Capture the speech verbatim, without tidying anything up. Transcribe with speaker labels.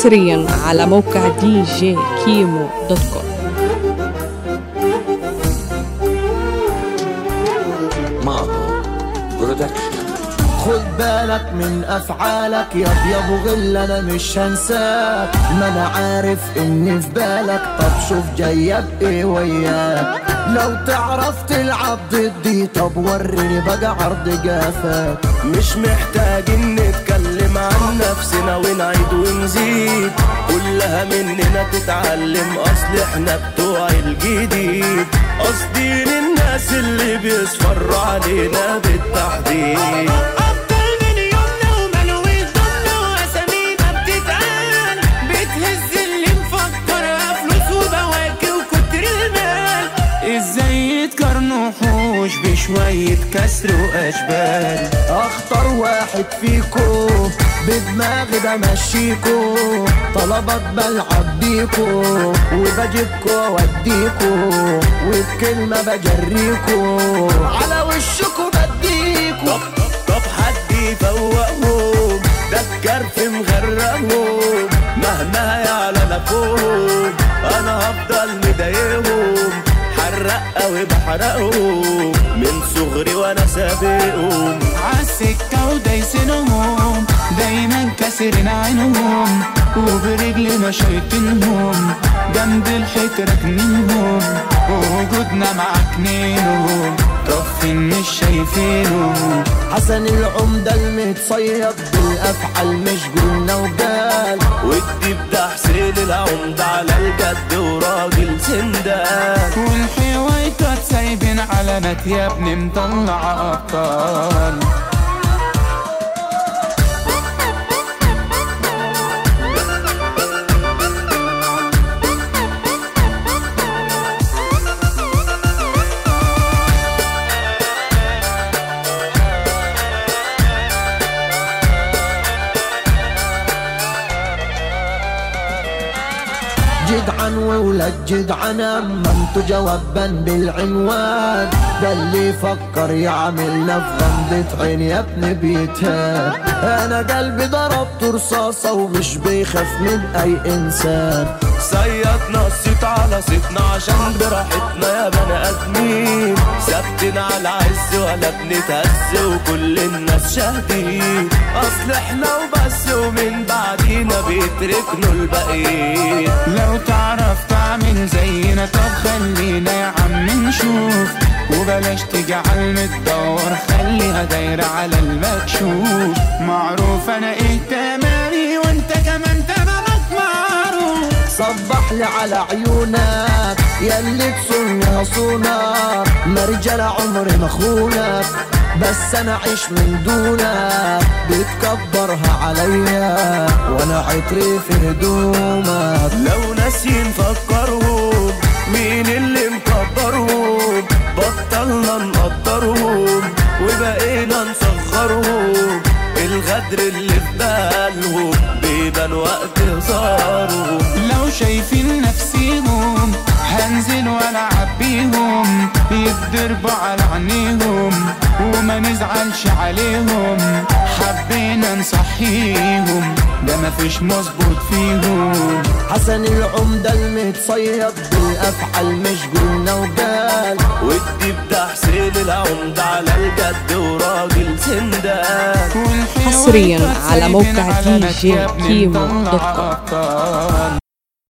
Speaker 1: حصريا على موقع دي جي كيمو دوت كوم.
Speaker 2: ماضو برودكشن.
Speaker 3: خد بالك من افعالك يا ابو غل، انا مش هنساك، ما انا عارف اني في بالك. طب شوف جايه بايه وياك، لو تعرف تلعب ضدي طب وريني بقى عرض جافك. مش محتاجين نتكلم عن نفسنا ونعيد ونزيد، كلها مننا تتعلم، اصل احنا بتوع الجديد. قصدي للناس اللي بيصفروا علينا بالتحديد.
Speaker 4: ازاي يتقارنوا وحوش بشوية كسر واشبال.
Speaker 3: اخطر واحد فيكو بدماغي بمشيكو، طلبات بلعب بيكو وبجيبكو واديكو، وبكلمة بجريكو على وشكو بديكو.
Speaker 5: طب طب حد يفوقهم، ده الكرف مغرقهم، مهما يعلى لفوق انا هفضل مضايقهم. حرق قوي بحرقهم من صغري وانا سابقهم،
Speaker 4: عالسكة ودايسينهم دايما كاسرين عينهم، وبرجلنا شايطينهم جنب الحيط راكنينهم، ووجودنا معكنينهم طب فين مش شايفينهم.
Speaker 3: حسن العمدة المتصيد بالافعال مش قلنا وقال،
Speaker 5: والديب ده حسين العمدة على الجد وراجل سندان،
Speaker 4: والحوايكات سايبين علامات يا ابني مطلع ابطال.
Speaker 3: جدعان وولاد جدعان، اما انتو جوابا بالعنوان، ده اللي يفكر يعملنا في غمضة عين يا ابني بيتهان. انا قلبي ضربت رصاصة ومش بيخاف من اي انسان،
Speaker 5: صيدنا الصيت على صيتنا عشان براحتنا يا بني ادمين، ثابتين على عز ولا بنتهز وكل الناس شاهدين، اصل احنا وبس ومن بعدينا بيتركنوا الباقيين.
Speaker 4: لو تعرف تعمل زينا طب خلينا يا عم نشوف، وبلاش تجعل متدور خليها دايرة على المكشوف. معروف انا ايه تمامي وانت كمان تمامك معروف.
Speaker 3: صبح لي على عيونك ياللي تصونها صونك، ما رجال عمري مخونك بس انا عيش من دونك، بتكبرها عليا وانا عطري في هدومك.
Speaker 5: لو ناسين فكرهم مين اللي مكبرهم، بطلنا نقدرهم وبقينا نصغرهم، الغدر اللي في بالهم بيبان وقت هزارهم.
Speaker 4: لو شايفين نفسيهم هنزل والعب بيهم، يتضربوا على عينيهم وما نزعلش عليهم، حبينا نصحيهم ده مفيش مظبوط فيهم.
Speaker 3: حسن العمدة المتصيد بالافعال مش قلنا وقال،
Speaker 5: والديب ده حسين العمدة على الجد وراجل سندان.
Speaker 1: حصريا على موقع دي جي كيمو دوت كوم.